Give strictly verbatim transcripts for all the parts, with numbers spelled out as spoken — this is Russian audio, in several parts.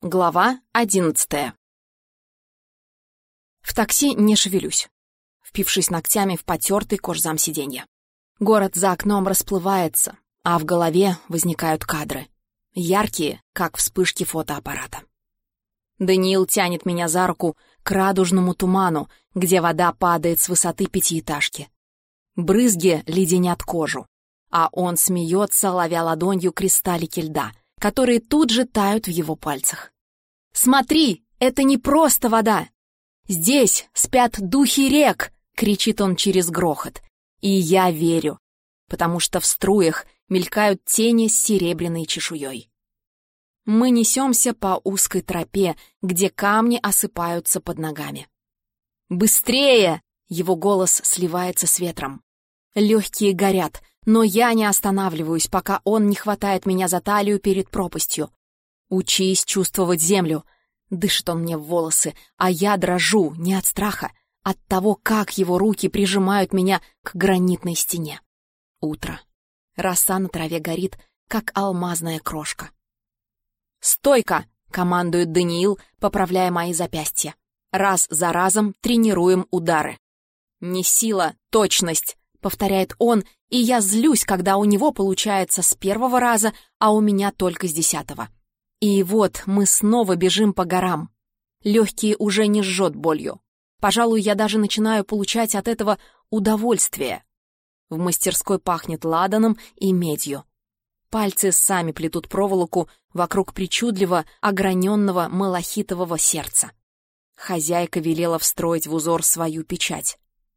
Глава одиннадцатая. В такси не шевелюсь, впившись ногтями в потертый кожзам сиденья. Город за окном расплывается, а в голове возникают кадры. Яркие, как вспышки фотоаппарата. Даниил тянет меня за руку к радужному туману, где вода падает с высоты пятиэтажки. Брызги леденят кожу, а он смеется, ловя ладонью кристаллики льда, которые тут же тают в его пальцах. «Смотри, это не просто вода! Здесь спят духи рек!» — кричит он через грохот. И я верю, потому что в струях мелькают тени с серебряной чешуей. Мы несемся по узкой тропе, где камни осыпаются под ногами. «Быстрее!» — его голос сливается с ветром. Легкие горят, но я не останавливаюсь, пока он не хватает меня за талию перед пропастью. «Учись чувствовать землю!» Дышит он мне в волосы, а я дрожу не от страха, от того, как его руки прижимают меня к гранитной стене. Утро. Роса на траве горит, как алмазная крошка. «Стойка!» — командует Даниил, поправляя мои запястья. Раз за разом тренируем удары. «Не сила, точность!» — повторяет он, и я злюсь, когда у него получается с первого раза, а у меня только с десятого. И вот мы снова бежим по горам. Легкие уже не жжет болью. Пожалуй, я даже начинаю получать от этого удовольствие. В мастерской пахнет ладаном и медью. Пальцы сами плетут проволоку вокруг причудливо ограненного малахитового сердца. Хозяйка велела встроить в узор свою печать.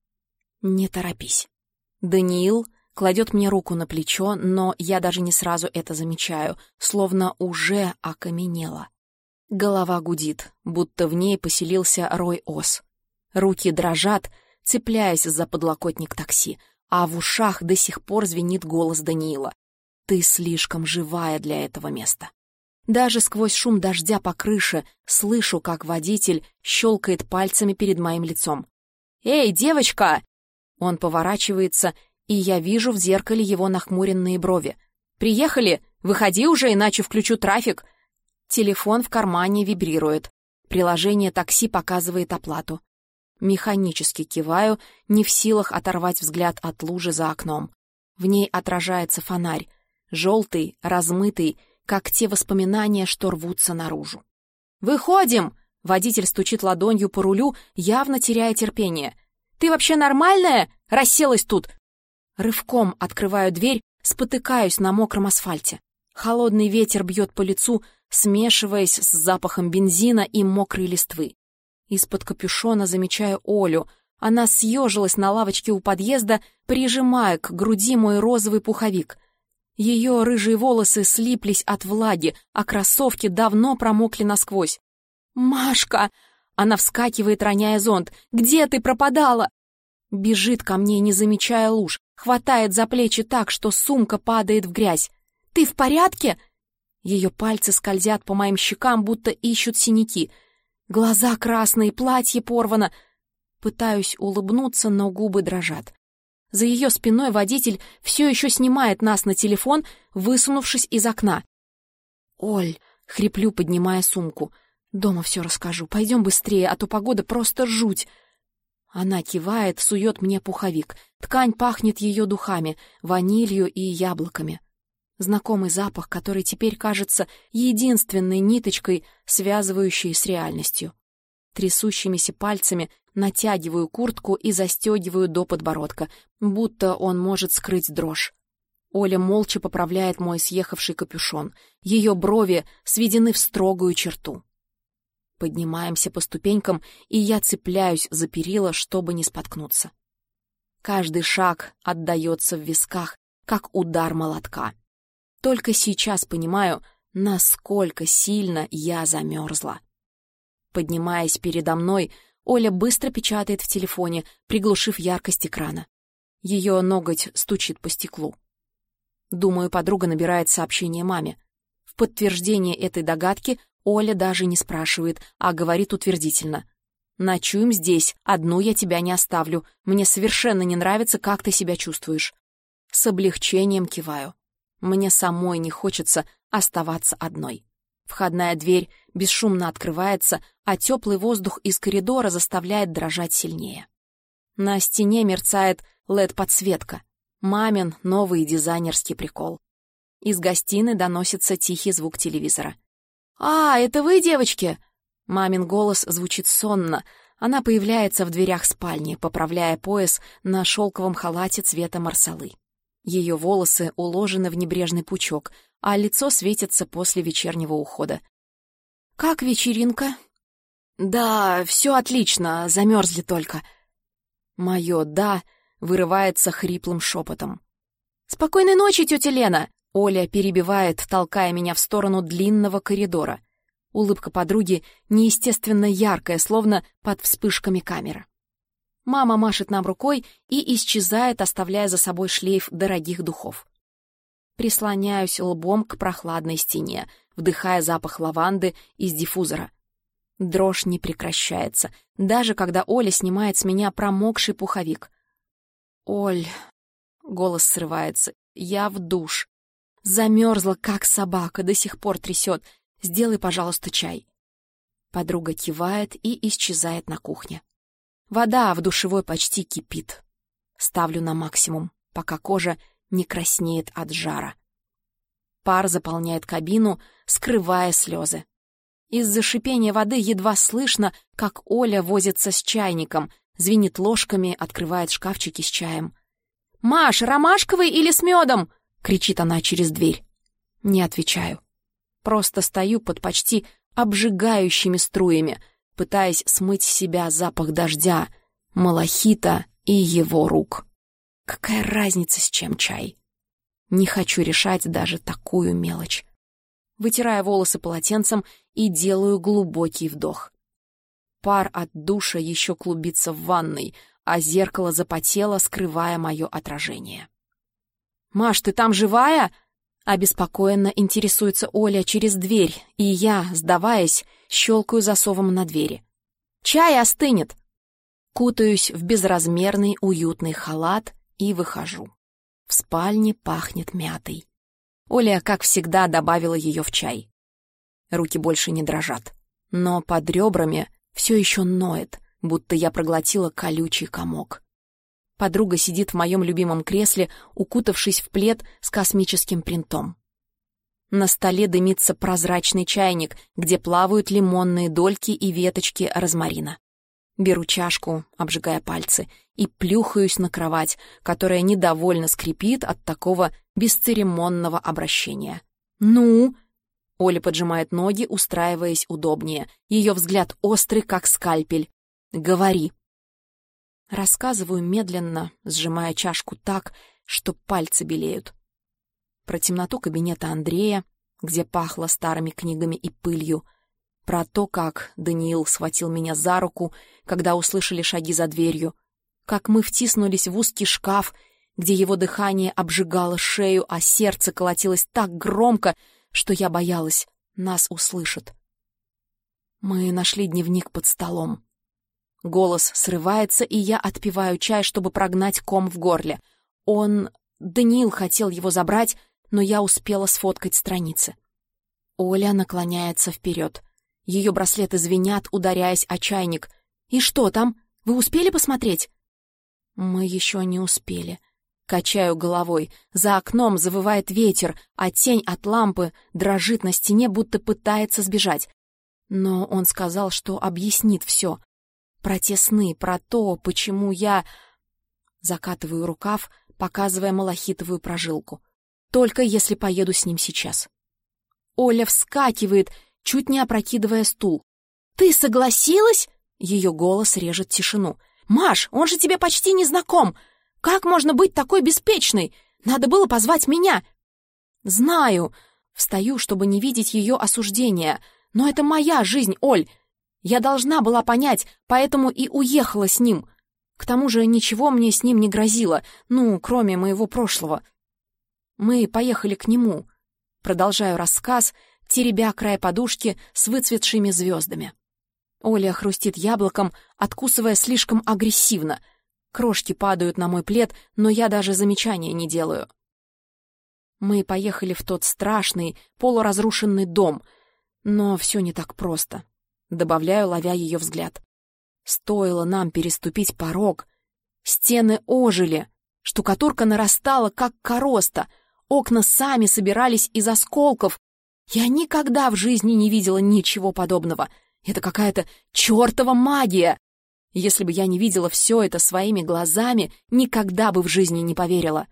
Не торопись. Даниил кладет мне руку на плечо, но я даже не сразу это замечаю, словно уже окаменела. Голова гудит, будто в ней поселился рой ос. Руки дрожат, цепляясь за подлокотник такси, а в ушах до сих пор звенит голос Даниила. «Ты слишком живая для этого места». Даже сквозь шум дождя по крыше слышу, как водитель щелкает пальцами перед моим лицом. «Эй, девочка!» Он поворачивается, и я вижу в зеркале его нахмуренные брови. «Приехали? Выходи уже, иначе включу трафик!» Телефон в кармане вибрирует. Приложение такси показывает оплату. Механически киваю, не в силах оторвать взгляд от лужи за окном. В ней отражается фонарь, желтый, размытый, как те воспоминания, что рвутся наружу. «Выходим!» — водитель стучит ладонью по рулю, явно теряя терпение. «Ты вообще нормальная? Расселась тут!» Рывком открываю дверь, спотыкаюсь на мокром асфальте. Холодный ветер бьет по лицу, смешиваясь с запахом бензина и мокрой листвы. Из-под капюшона замечаю Олю. Она съежилась на лавочке у подъезда, прижимая к груди мой розовый пуховик. Ее рыжие волосы слиплись от влаги, а кроссовки давно промокли насквозь. «Машка!» Она вскакивает, роняя зонт. «Где ты пропадала?» Бежит ко мне, не замечая луж, хватает за плечи так, что сумка падает в грязь. «Ты в порядке?» Ее пальцы скользят по моим щекам, будто ищут синяки. Глаза красные, платье порвано. Пытаюсь улыбнуться, но губы дрожат. За ее спиной водитель все еще снимает нас на телефон, высунувшись из окна. «Оль!» — хриплю, поднимая сумку. «Дома все расскажу. Пойдем быстрее, а то погода просто жуть». Она кивает, сует мне пуховик. Ткань пахнет ее духами, ванилью и яблоками. Знакомый запах, который теперь кажется единственной ниточкой, связывающей с реальностью. Трясущимися пальцами натягиваю куртку и застегиваю до подбородка, будто он может скрыть дрожь. Оля молча поправляет мой съехавший капюшон. Ее брови сведены в строгую черту. Поднимаемся по ступенькам, и я цепляюсь за перила, чтобы не споткнуться. Каждый шаг отдается в висках, как удар молотка. Только сейчас понимаю, насколько сильно я замерзла. Поднимаясь передо мной, Оля быстро печатает в телефоне, приглушив яркость экрана. Ее ноготь стучит по стеклу. Думаю, подруга набирает сообщение маме. В подтверждение этой догадки Оля даже не спрашивает, а говорит утвердительно. «Ночуем здесь, одну я тебя не оставлю. Мне совершенно не нравится, как ты себя чувствуешь». С облегчением киваю. Мне самой не хочется оставаться одной. Входная дверь бесшумно открывается, а теплый воздух из коридора заставляет дрожать сильнее. На стене мерцает эл и ди-подсветка. Мамин новый дизайнерский прикол. Из гостиной доносится тихий звук телевизора. «А, это вы, девочки?» Мамин голос звучит сонно. Она появляется в дверях спальни, поправляя пояс на шелковом халате цвета марсалы. Ее волосы уложены в небрежный пучок, а лицо светится после вечернего ухода. «Как вечеринка?» «Да, все отлично, замерзли только». Мое «да» вырывается хриплым шепотом. «Спокойной ночи, тетя Лена!» Оля перебивает, толкая меня в сторону длинного коридора. Улыбка подруги неестественно яркая, словно под вспышками камеры. Мама машет нам рукой и исчезает, оставляя за собой шлейф дорогих духов. Прислоняюсь лбом к прохладной стене, вдыхая запах лаванды из диффузора. Дрожь не прекращается, даже когда Оля снимает с меня промокший пуховик. «Оль...» — голос срывается. «Я в душ. Замерзла, как собака, до сих пор трясет. Сделай, пожалуйста, чай». Подруга кивает и исчезает на кухне. Вода в душевой почти кипит. Ставлю на максимум, пока кожа не краснеет от жара. Пар заполняет кабину, скрывая слезы. Из-за шипения воды едва слышно, как Оля возится с чайником, звенит ложками, открывает шкафчики с чаем. «Маш, ромашковый или с медом?» — кричит она через дверь. Не отвечаю. Просто стою под почти обжигающими струями, пытаясь смыть с себя запах дождя, малахита и его рук. Какая разница, с чем чай? Не хочу решать даже такую мелочь. Вытираю волосы полотенцем и делаю глубокий вдох. Пар от душа еще клубится в ванной, а зеркало запотело, скрывая мое отражение. «Маш, ты там живая?» Обеспокоенно интересуется Оля через дверь, и я, сдаваясь, щелкаю засовом на двери. «Чай остынет!» Кутаюсь в безразмерный уютный халат и выхожу. В спальне пахнет мятой. Оля, как всегда, добавила ее в чай. Руки больше не дрожат, но под ребрами все еще ноет, будто я проглотила колючий комок. Подруга сидит в моем любимом кресле, укутавшись в плед с космическим принтом. На столе дымится прозрачный чайник, где плавают лимонные дольки и веточки розмарина. Беру чашку, обжигая пальцы, и плюхаюсь на кровать, которая недовольно скрипит от такого бесцеремонного обращения. «Ну?» Оля поджимает ноги, устраиваясь удобнее. Ее взгляд острый, как скальпель. «Говори». Рассказываю медленно, сжимая чашку так, что пальцы белеют. Про темноту кабинета Андрея, где пахло старыми книгами и пылью. Про то, как Даниил схватил меня за руку, когда услышали шаги за дверью. Как мы втиснулись в узкий шкаф, где его дыхание обжигало шею, а сердце колотилось так громко, что я боялась, нас услышат. Мы нашли дневник под столом. Голос срывается, и я отпиваю чай, чтобы прогнать ком в горле. Он... Даниил хотел его забрать, но я успела сфоткать страницы. Оля наклоняется вперед. Ее браслеты звенят, ударяясь о чайник. «И что там? Вы успели посмотреть?» «Мы еще не успели». Качаю головой. За окном завывает ветер, а тень от лампы дрожит на стене, будто пытается сбежать. Но он сказал, что объяснит все. Про те сны, про то, почему я... Закатываю рукав, показывая малахитовую прожилку. Только если поеду с ним сейчас. Оля вскакивает, чуть не опрокидывая стул. «Ты согласилась?» Ее голос режет тишину. «Маш, он же тебе почти не знаком! Как можно быть такой беспечной? Надо было позвать меня!» «Знаю!» Встаю, чтобы не видеть ее осуждения. «Но это моя жизнь, Оль! Я должна была понять, поэтому и уехала с ним. К тому же ничего мне с ним не грозило, ну, кроме моего прошлого. Мы поехали к нему». Продолжаю рассказ, теребя край подушки с выцветшими звездами. Оля хрустит яблоком, откусывая слишком агрессивно. Крошки падают на мой плед, но я даже замечания не делаю. Мы поехали в тот страшный, полуразрушенный дом. Но все не так просто. Добавляю, ловя ее взгляд. Стоило нам переступить порог. Стены ожили, штукатурка нарастала, как короста, окна сами собирались из осколков. Я никогда в жизни не видела ничего подобного. Это какая-то чертова магия. Если бы я не видела все это своими глазами, никогда бы в жизни не поверила.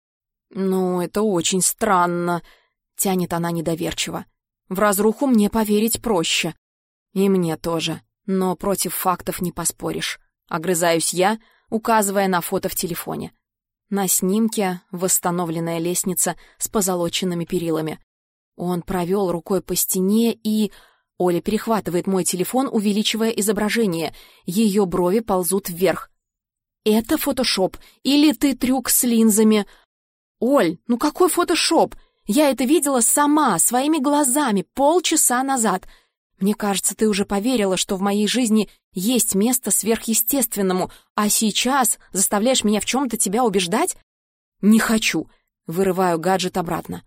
«Ну, это очень странно», — тянет она недоверчиво. «В разруху мне поверить проще». «И мне тоже, но против фактов не поспоришь». Огрызаюсь я, указывая на фото в телефоне. На снимке восстановленная лестница с позолоченными перилами. Он провел рукой по стене и... Оля перехватывает мой телефон, увеличивая изображение. Ее брови ползут вверх. «Это фотошоп? Или ты трюк с линзами?» «Оль, ну какой фотошоп? Я это видела сама, своими глазами, полчаса назад. Мне кажется, ты уже поверила, что в моей жизни есть место сверхъестественному, а сейчас заставляешь меня в чем-то тебя убеждать?» «Не хочу», — вырываю гаджет обратно.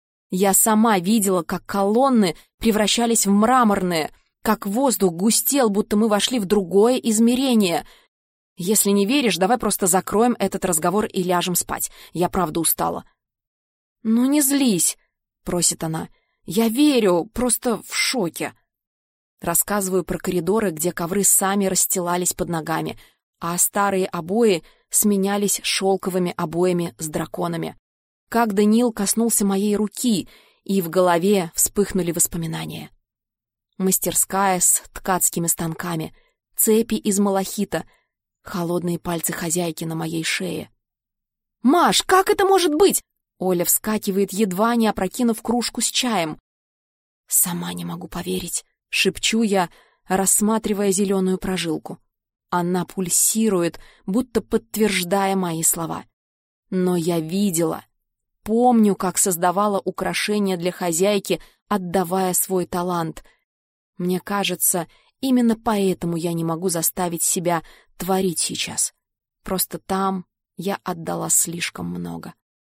Я сама видела, как колонны превращались в мраморные, как воздух густел, будто мы вошли в другое измерение. Если не веришь, давай просто закроем этот разговор и ляжем спать. Я правда устала. «Ну не злись», — просит она. «Я верю, просто в шоке». Рассказываю про коридоры, где ковры сами расстилались под ногами, а старые обои сменялись шелковыми обоями с драконами. Как Даниил коснулся моей руки, и в голове вспыхнули воспоминания. Мастерская с ткацкими станками, цепи из малахита, холодные пальцы хозяйки на моей шее. «Маш, как это может быть?» Оля вскакивает, едва не опрокинув кружку с чаем. «Сама не могу поверить», — шепчу я, рассматривая зеленую прожилку. Она пульсирует, будто подтверждая мои слова. Но я видела. Помню, как создавала украшения для хозяйки, отдавая свой талант. Мне кажется, именно поэтому я не могу заставить себя творить сейчас. Просто там я отдала слишком много.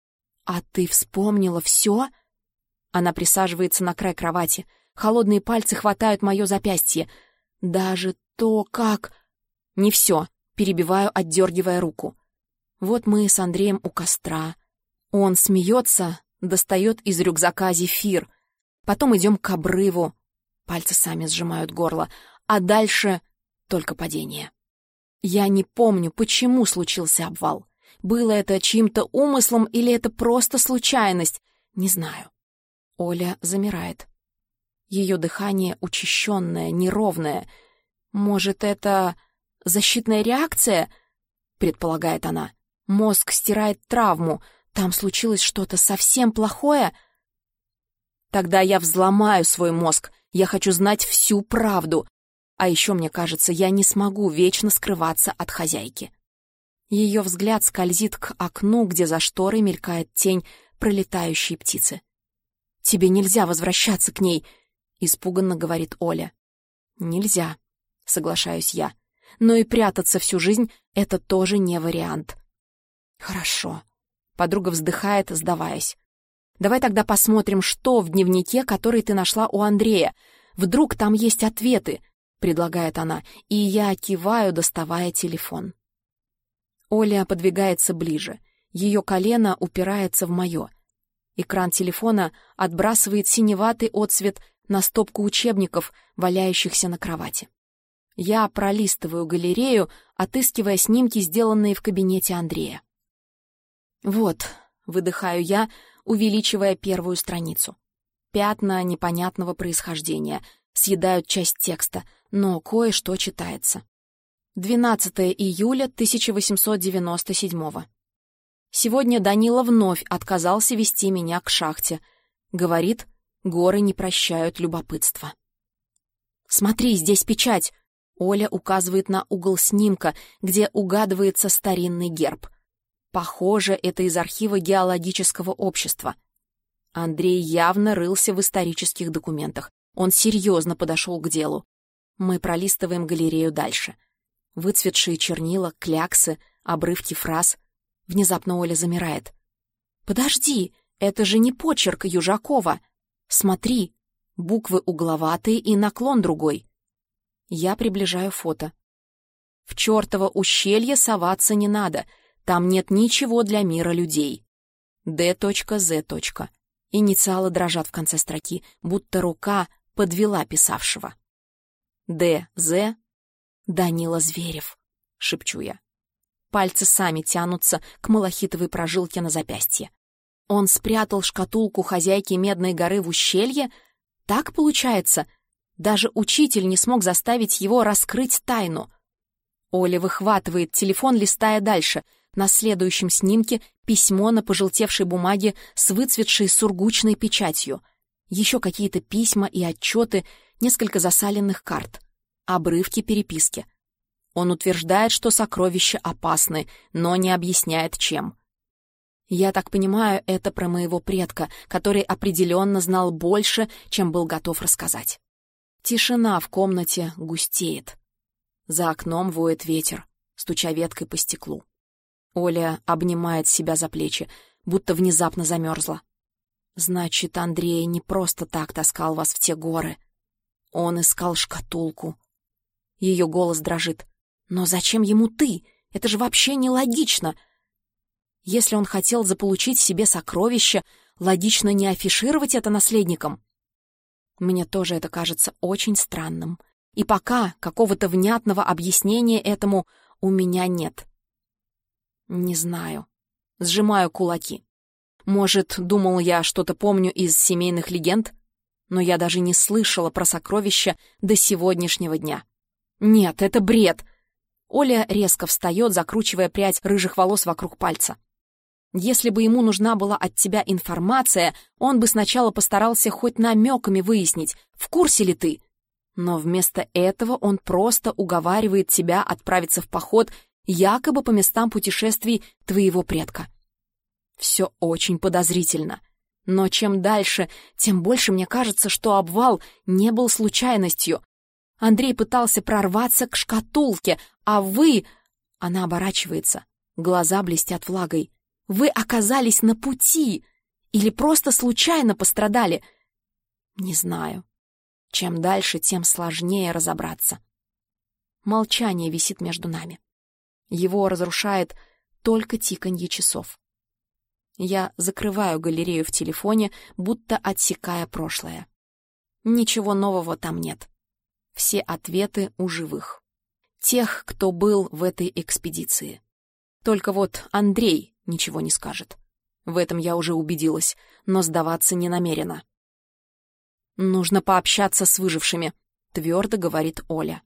«А ты вспомнила все?» Она присаживается на край кровати. Холодные пальцы хватают мое запястье. «Даже то, как...» «Не все», — перебиваю, отдергивая руку. Вот мы с Андреем у костра. Он смеется, достает из рюкзака зефир. Потом идем к обрыву. Пальцы сами сжимают горло. А дальше только падение. Я не помню, почему случился обвал. Было это чьим-то умыслом или это просто случайность? Не знаю. Оля замирает. Ее дыхание учащенное, неровное. Может, это защитная реакция? Предполагает она. Мозг стирает травму. Там случилось что-то совсем плохое? Тогда я взломаю свой мозг. Я хочу знать всю правду. А еще, мне кажется, я не смогу вечно скрываться от хозяйки. Ее взгляд скользит к окну, где за шторой мелькает тень пролетающей птицы. «Тебе нельзя возвращаться к ней», — испуганно говорит Оля. «Нельзя», — соглашаюсь я. «Но и прятаться всю жизнь — это тоже не вариант». «Хорошо», — подруга вздыхает, сдаваясь. «Давай тогда посмотрим, что в дневнике, который ты нашла у Андрея. Вдруг там есть ответы», — предлагает она, и я киваю, доставая телефон. Оля подвигается ближе. Ее колено упирается в мое. Экран телефона отбрасывает синеватый отсвет на стопку учебников, валяющихся на кровати. Я пролистываю галерею, отыскивая снимки, сделанные в кабинете Андрея. «Вот», — выдыхаю я, увеличивая первую страницу. Пятна непонятного происхождения съедают часть текста, но кое-что читается. двенадцатое июля тысяча восемьсот девяносто седьмого. Сегодня Данила вновь отказался вести меня к шахте. Говорит, горы не прощают любопытства. «Смотри, здесь печать!» Оля указывает на угол снимка, где угадывается старинный герб. Похоже, это из архива геологического общества. Андрей явно рылся в исторических документах. Он серьезно подошел к делу. Мы пролистываем галерею дальше. Выцветшие чернила, кляксы, обрывки фраз. Внезапно Оля замирает. «Подожди, это же не почерк Южакова. Смотри, Буквы угловатые и наклон другой. Я приближаю фото. В чертово ущелье соваться не надо. Там нет ничего для мира людей. Д.З. Инициалы дрожат в конце строки, будто рука подвела писавшего. Д.З. Данила Зверев, шепчу я. Пальцы сами тянутся к малахитовой прожилке на запястье. Он спрятал шкатулку хозяйки Медной горы в ущелье? Так получается? Даже учитель не смог заставить его раскрыть тайну. Оля выхватывает телефон, листая дальше. На следующем снимке письмо на пожелтевшей бумаге с выцветшей сургучной печатью. Еще какие-то письма и отчеты, несколько засаленных карт. Обрывки переписки. Он утверждает, что сокровища опасны, но не объясняет, чем. Я так понимаю, это про моего предка, который определенно знал больше, чем был готов рассказать. Тишина в комнате густеет. За окном воет ветер, стуча веткой по стеклу. Оля обнимает себя за плечи, будто внезапно замерзла. Значит, Андрей не просто так таскал вас в те горы. Он искал шкатулку. Ее голос дрожит. Но зачем ему ты? Это же вообще нелогично. Если он хотел заполучить себе сокровище, логично не афишировать это наследникам. Мне тоже это кажется очень странным. И пока какого-то внятного объяснения этому у меня нет. Не знаю. Сжимаю кулаки. Может, думал, я что-то помню из семейных легенд? Но я даже не слышала про сокровища до сегодняшнего дня. Нет, это бред. Оля резко встает, закручивая прядь рыжих волос вокруг пальца. Если бы ему нужна была от тебя информация, он бы сначала постарался хоть намеками выяснить, в курсе ли ты. Но вместо этого он просто уговаривает тебя отправиться в поход якобы по местам путешествий твоего предка. Все очень подозрительно. Но чем дальше, тем больше мне кажется, что обвал не был случайностью. Андрей пытался прорваться к шкатулке, а вы... Она оборачивается, глаза блестят влагой. Вы оказались на пути или просто случайно пострадали? Не знаю. Чем дальше, тем сложнее разобраться. Молчание висит между нами. Его разрушает только тиканье часов. Я закрываю галерею в телефоне, будто отсекая прошлое. Ничего нового там нет. Все ответы у живых. Тех, кто был в этой экспедиции. Только вот Андрей ничего не скажет. В этом я уже убедилась, но сдаваться не намерена. «Нужно пообщаться с выжившими», — твердо говорит Оля.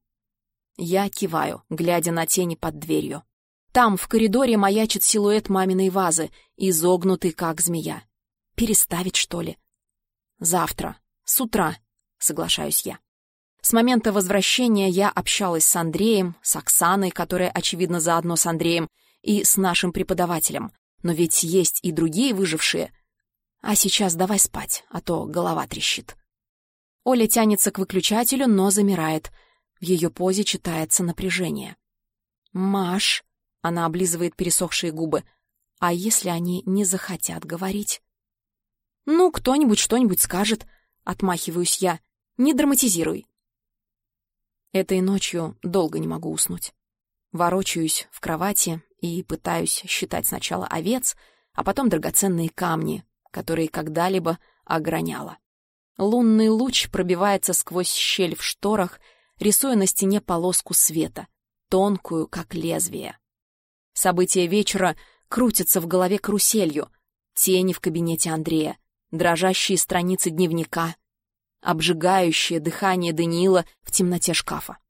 Я киваю, глядя на тени под дверью. Там, в коридоре, маячит силуэт маминой вазы, изогнутый, как змея. Переставить, что ли? Завтра, с утра, соглашаюсь я. С момента возвращения я общалась с Андреем, с Оксаной, которая, очевидно, заодно с Андреем, и с нашим преподавателем. Но ведь есть и другие выжившие. А сейчас давай спать, а то голова трещит. Оля тянется к выключателю, но замирает. В ее позе читается напряжение. «Маш», — она облизывает пересохшие губы, «а если они не захотят говорить?» «Ну, кто-нибудь что-нибудь скажет», — отмахиваюсь я. «Не драматизируй». Этой ночью долго не могу уснуть. Ворочаюсь в кровати и пытаюсь считать сначала овец, а потом драгоценные камни, которые когда-либо ограняла. Лунный луч пробивается сквозь щель в шторах, рисуя на стене полоску света, тонкую, как лезвие. События вечера крутятся в голове каруселью, тени в кабинете Андрея, дрожащие страницы дневника, обжигающее дыхание Даниила в темноте шкафа.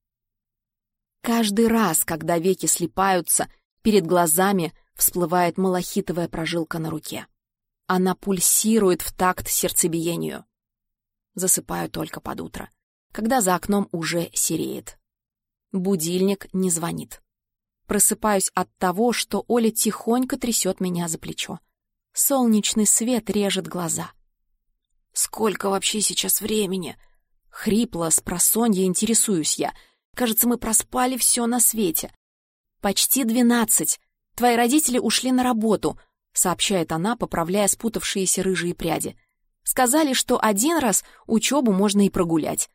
Каждый раз, когда веки слипаются, перед глазами всплывает малахитовая прожилка на руке. Она пульсирует в такт сердцебиению. Засыпаю только под утро, когда за окном уже сереет. Будильник не звонит. Просыпаюсь от того, что Оля тихонько трясет меня за плечо. Солнечный свет режет глаза. «Сколько вообще сейчас времени?» Хрипло, спросонья интересуюсь я. Кажется, мы проспали все на свете. «Почти двенадцать. Твои родители ушли на работу», — сообщает она, поправляя спутавшиеся рыжие пряди. Сказали, что один раз учебу можно и прогулять.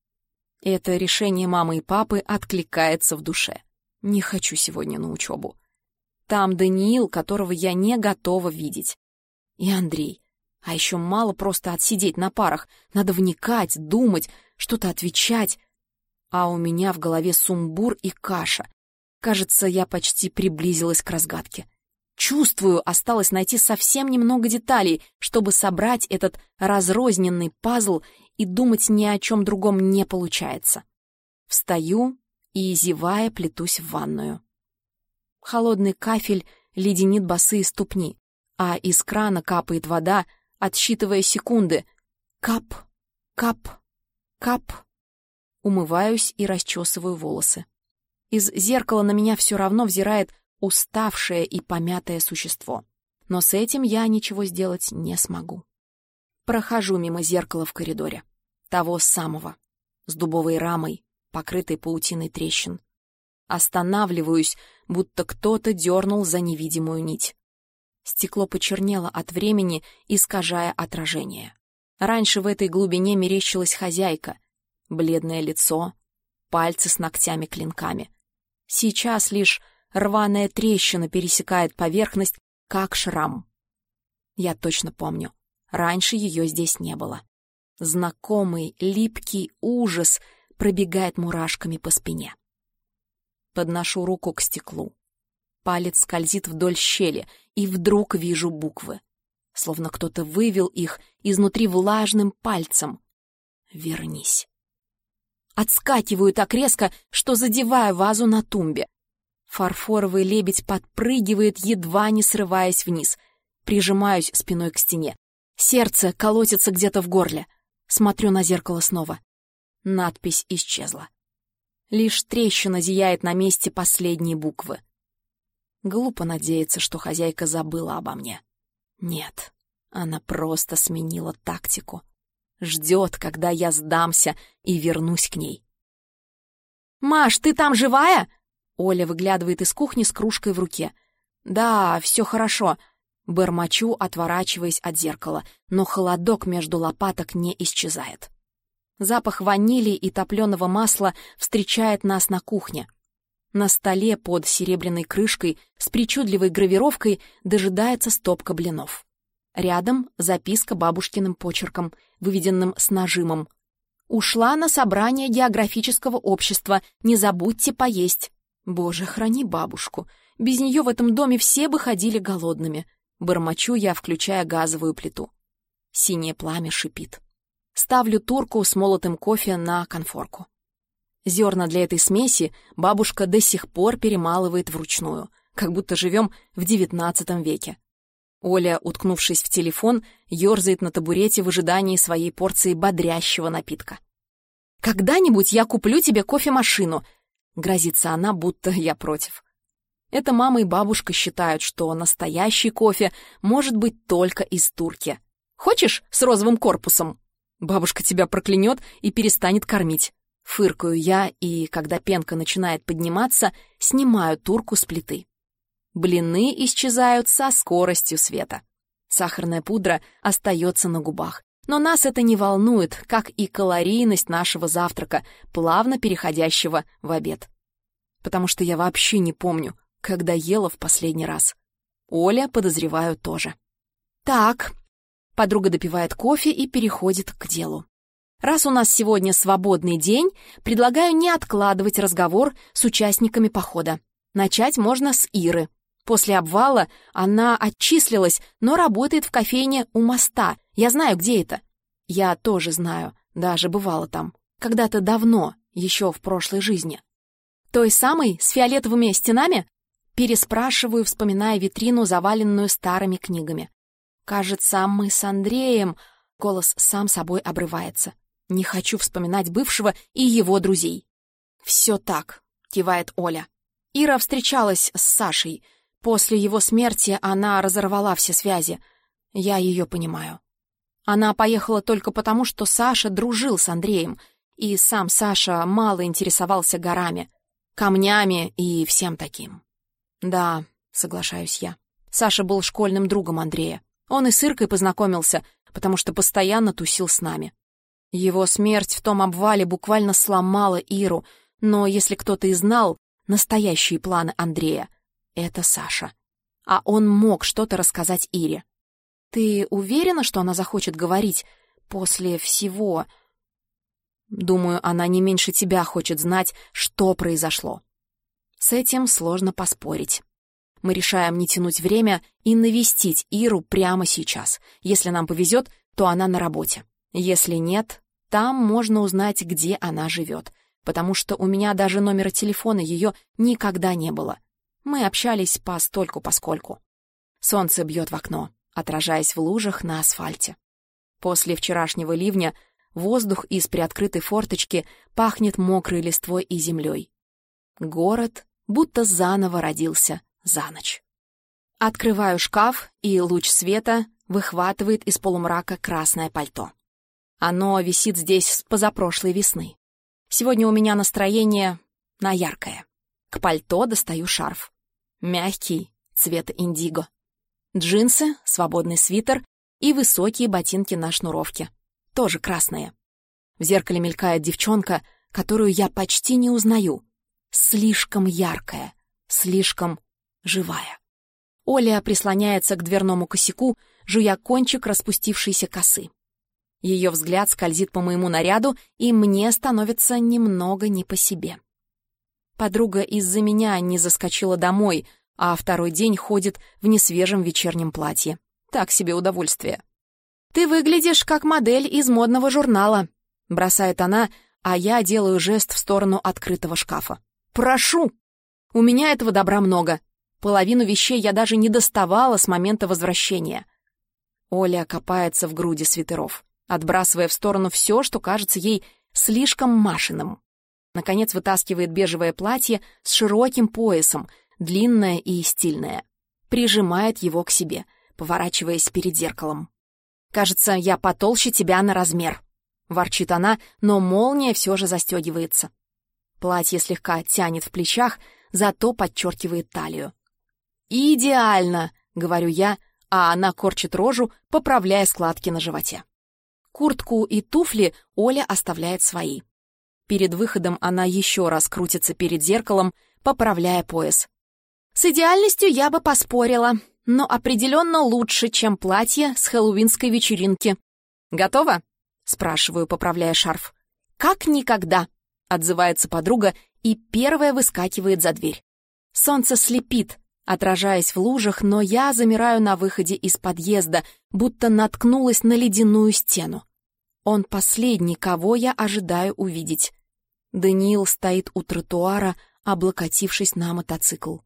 Это решение мамы и папы откликается в душе. Не хочу сегодня на учебу. Там Даниил, которого я не готова видеть. И Андрей. А еще мало просто отсидеть на парах. Надо вникать, думать, что-то отвечать. А у меня в голове сумбур и каша. Кажется, я почти приблизилась к разгадке. Чувствую, осталось найти совсем немного деталей, чтобы собрать этот разрозненный пазл, и думать ни о чем другом не получается. Встаю и, зевая, плетусь в ванную. Холодный кафель леденит босые ступни, а из крана капает вода, отсчитывая секунды. Кап, кап, кап. Умываюсь и расчесываю волосы. Из зеркала на меня все равно взирает уставшее и помятое существо. Но с этим я ничего сделать не смогу. Прохожу мимо зеркала в коридоре. Того самого, с дубовой рамой, покрытой паутиной трещин. Останавливаюсь, будто кто-то дернул за невидимую нить. Стекло почернело от времени, искажая отражение. Раньше в этой глубине мерещилась хозяйка. Бледное лицо, пальцы с ногтями-клинками. Сейчас лишь рваная трещина пересекает поверхность, как шрам. Я точно помню, раньше ее здесь не было. Знакомый, липкий ужас пробегает мурашками по спине. Подношу руку к стеклу. Палец скользит вдоль щели, и вдруг вижу буквы. Словно кто-то вывел их изнутри влажным пальцем. «Вернись». Отскакиваю так резко, что задеваю вазу на тумбе. Фарфоровый лебедь подпрыгивает, едва не срываясь вниз. Прижимаюсь спиной к стене. Сердце колотится где-то в горле. Смотрю на зеркало снова. Надпись исчезла. Лишь трещина зияет на месте последней буквы. Глупо надеяться, что хозяйка забыла обо мне. Нет, она просто сменила тактику. Ждет, когда я сдамся и вернусь к ней. «Маш, ты там живая?» Оля выглядывает из кухни с кружкой в руке. «Да, все хорошо». Бормочу, отворачиваясь от зеркала, но холодок между лопаток не исчезает. Запах ванили и топленого масла встречает нас на кухне. На столе под серебряной крышкой с причудливой гравировкой дожидается стопка блинов. Рядом записка бабушкиным почерком, выведенным с нажимом. «Ушла на собрание географического общества. Не забудьте поесть». Боже, храни бабушку. Без нее в этом доме все бы ходили голодными. Бормочу я, включая газовую плиту. Синее пламя шипит. Ставлю турку с молотым кофе на конфорку. Зерна для этой смеси бабушка до сих пор перемалывает вручную, как будто живем в девятнадцатом веке. Оля, уткнувшись в телефон, ерзает на табурете в ожидании своей порции бодрящего напитка. «Когда-нибудь я куплю тебе кофемашину», — грозится она, будто я против. Это мама и бабушка считают, что настоящий кофе может быть только из турки. «Хочешь с розовым корпусом?» Бабушка тебя проклянет и перестанет кормить. Фыркаю я, и, когда пенка начинает подниматься, снимаю турку с плиты. Блины исчезают со скоростью света. Сахарная пудра остается на губах. Но нас это не волнует, как и калорийность нашего завтрака, плавно переходящего в обед. Потому что я вообще не помню, когда ела в последний раз. Оля, подозреваю, тоже. Так, подруга допивает кофе и переходит к делу. Раз у нас сегодня свободный день, предлагаю не откладывать разговор с участниками похода. Начать можно с Иры. После обвала она отчислилась, но работает в кофейне у моста. Я знаю, где это. Я тоже знаю, даже бывала там. Когда-то давно, еще в прошлой жизни. Той самой, с фиолетовыми стенами? Переспрашиваю, вспоминая витрину, заваленную старыми книгами. Кажется, мы с Андреем... Голос сам собой обрывается. Не хочу вспоминать бывшего и его друзей. «Все так», — кивает Оля. Ира встречалась с Сашей. После его смерти она разорвала все связи. Я ее понимаю. Она поехала только потому, что Саша дружил с Андреем, и сам Саша мало интересовался горами, камнями и всем таким. Да, соглашаюсь я. Саша был школьным другом Андрея. Он и с Иркой познакомился, потому что постоянно тусил с нами. Его смерть в том обвале буквально сломала Иру, но если кто-то и знал настоящие планы Андрея, это Саша. А он мог что-то рассказать Ире. «Ты уверена, что она захочет говорить после всего?» «Думаю, она не меньше тебя хочет знать, что произошло». С этим сложно поспорить. Мы решаем не тянуть время и навестить Иру прямо сейчас. Если нам повезет, то она на работе. Если нет, там можно узнать, где она живет, потому что у меня даже номера телефона ее никогда не было. Мы общались постольку-поскольку. Солнце бьет в окно, отражаясь в лужах на асфальте. После вчерашнего ливня воздух из приоткрытой форточки пахнет мокрой листвой и землей. Город будто заново родился за ночь. Открываю шкаф, и луч света выхватывает из полумрака красное пальто. Оно висит здесь с позапрошлой весны. Сегодня у меня настроение на яркое. К пальто достаю шарф. Мягкий, цвета индиго. Джинсы, свободный свитер и высокие ботинки на шнуровке. Тоже красные. В зеркале мелькает девчонка, которую я почти не узнаю. Слишком яркая, слишком живая. Оля прислоняется к дверному косяку, жуя кончик распустившейся косы. Ее взгляд скользит по моему наряду, и мне становится немного не по себе. Подруга из-за меня не заскочила домой, а второй день ходит в несвежем вечернем платье. Так себе удовольствие. «Ты выглядишь как модель из модного журнала», — бросает она, а я делаю жест в сторону открытого шкафа. «Прошу! У меня этого добра много. Половину вещей я даже не доставала с момента возвращения». Оля копается в груди свитеров, отбрасывая в сторону все, что кажется ей слишком Машиным. Наконец вытаскивает бежевое платье с широким поясом, длинное и стильное. Прижимает его к себе, поворачиваясь перед зеркалом. «Кажется, я потолще тебя на размер», — ворчит она, но молния все же застегивается. Платье слегка тянет в плечах, зато подчеркивает талию. «Идеально!» — говорю я, а она корчит рожу, поправляя складки на животе. Куртку и туфли Оля оставляет свои. Перед выходом она еще раз крутится перед зеркалом, поправляя пояс. «С идеальностью я бы поспорила, но определенно лучше, чем платье с хэллоуинской вечеринки. Готова?» — спрашиваю, поправляя шарф. «Как никогда!» — отзывается подруга и первая выскакивает за дверь. Солнце слепит, отражаясь в лужах, но я замираю на выходе из подъезда, будто наткнулась на ледяную стену. Он последний, кого я ожидаю увидеть. Даниил стоит у тротуара, облокотившись на мотоцикл.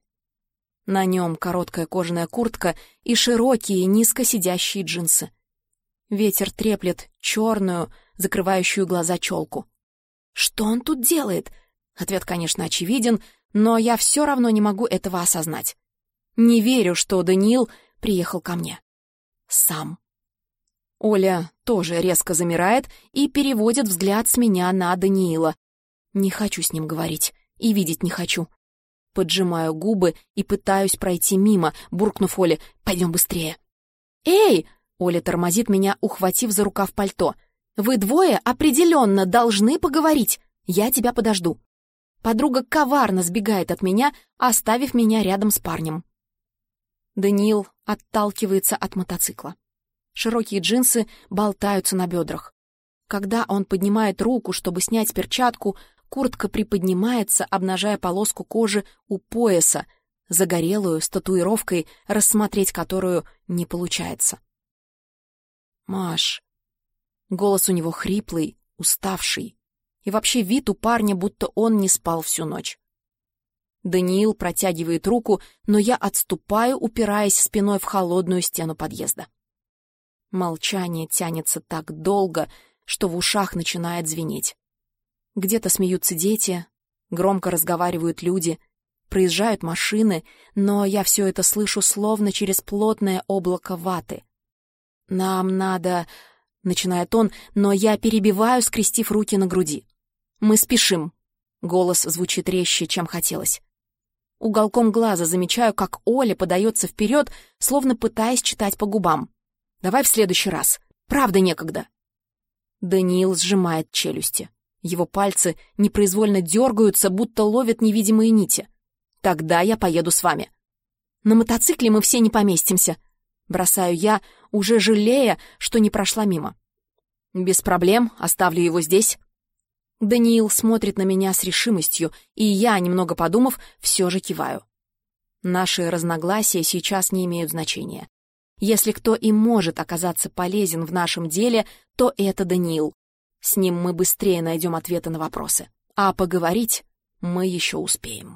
На нем короткая кожаная куртка и широкие, низко сидящие джинсы. Ветер треплет черную, закрывающую глаза челку. Что он тут делает? Ответ, конечно, очевиден, но я все равно не могу этого осознать. Не верю, что Даниил приехал ко мне. Сам. Оля тоже резко замирает и переводит взгляд с меня на Даниила. Не хочу с ним говорить и видеть не хочу. Поджимаю губы и пытаюсь пройти мимо, буркнув Оле: «Пойдем быстрее». «Эй!» — Оля тормозит меня, ухватив за рукав пальто. «Вы двое определенно должны поговорить. Я тебя подожду». Подруга коварно сбегает от меня, оставив меня рядом с парнем. Даниил отталкивается от мотоцикла. Широкие джинсы болтаются на бедрах. Когда он поднимает руку, чтобы снять перчатку, куртка приподнимается, обнажая полоску кожи у пояса, загорелую, с татуировкой, рассмотреть которую не получается. «Маш...» Голос у него хриплый, уставший. И вообще вид у парня, будто он не спал всю ночь. Даниил протягивает руку, но я отступаю, упираясь спиной в холодную стену подъезда. Молчание тянется так долго, что в ушах начинает звенеть. Где-то смеются дети, громко разговаривают люди, проезжают машины, но я все это слышу словно через плотное облако ваты. «Нам надо...» — начинает он, но я перебиваю, скрестив руки на груди. «Мы спешим». Голос звучит резче, чем хотелось. Уголком глаза замечаю, как Оля подается вперед, словно пытаясь читать по губам. Давай в следующий раз. Правда некогда». Даниил сжимает челюсти. Его пальцы непроизвольно дергаются, будто ловят невидимые нити. «Тогда я поеду с вами». «На мотоцикле мы все не поместимся», — бросаю я, уже жалея, что не прошла мимо. «Без проблем, оставлю его здесь». Даниил смотрит на меня с решимостью, и я, немного подумав, все же киваю. Наши разногласия сейчас не имеют значения. Если кто и может оказаться полезен в нашем деле, то это Даниил. С ним мы быстрее найдем ответы на вопросы. А поговорить мы еще успеем.